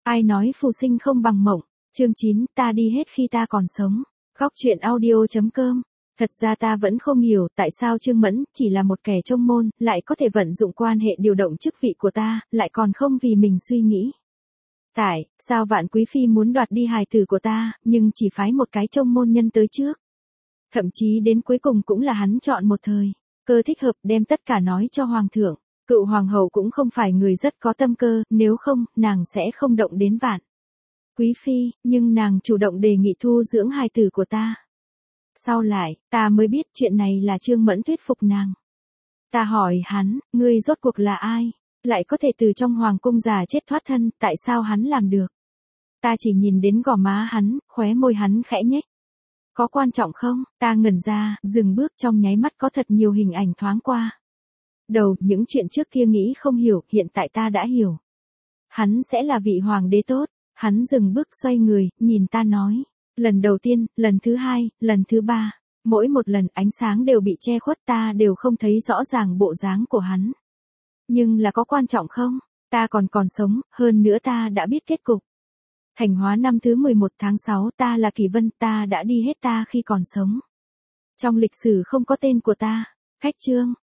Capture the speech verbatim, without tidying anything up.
Ai nói phù sinh không bằng mộng. Chương chín, ta đi hết khi ta còn sống. Góc truyện audio chấm com. Thật ra ta vẫn không hiểu tại sao Trương Mẫn, chỉ là một kẻ trông môn, lại có thể vận dụng quan hệ điều động chức vị của ta, lại còn không vì mình suy nghĩ. Tại, sao Vạn Quý Phi muốn đoạt đi hài tử của ta, nhưng chỉ phái một cái trông môn nhân tới trước. Thậm chí đến cuối cùng cũng là hắn chọn một thời cơ thích hợp đem tất cả nói cho Hoàng thượng. Cựu Hoàng hậu cũng không phải người rất có tâm cơ, nếu không, nàng sẽ không động đến Vạn Quý Phi, nhưng nàng chủ động đề nghị thu dưỡng hài tử của ta. Sau lại, ta mới biết chuyện này là Trương Mẫn thuyết phục nàng. Ta hỏi hắn, ngươi rốt cuộc là ai? Lại có thể từ trong hoàng cung già chết thoát thân, tại sao hắn làm được? Ta chỉ nhìn đến gò má hắn, khóe môi hắn khẽ nhếch. Có quan trọng không? Ta ngẩn ra, dừng bước, trong nháy mắt có thật nhiều hình ảnh thoáng qua. Đầu, những chuyện trước kia nghĩ không hiểu, hiện tại ta đã hiểu. Hắn sẽ là vị hoàng đế tốt. Hắn dừng bước xoay người, nhìn ta nói. Lần đầu tiên, lần thứ hai, lần thứ ba. Mỗi một lần ánh sáng đều bị che khuất, ta đều không thấy rõ ràng bộ dáng của hắn. Nhưng là có quan trọng không? Ta còn còn sống, hơn nữa ta đã biết kết cục. Thành hóa năm thứ mười một tháng sáu, ta là Kỳ Vân, ta đã đi hết ta khi còn sống. Trong lịch sử không có tên của ta. Khách chương,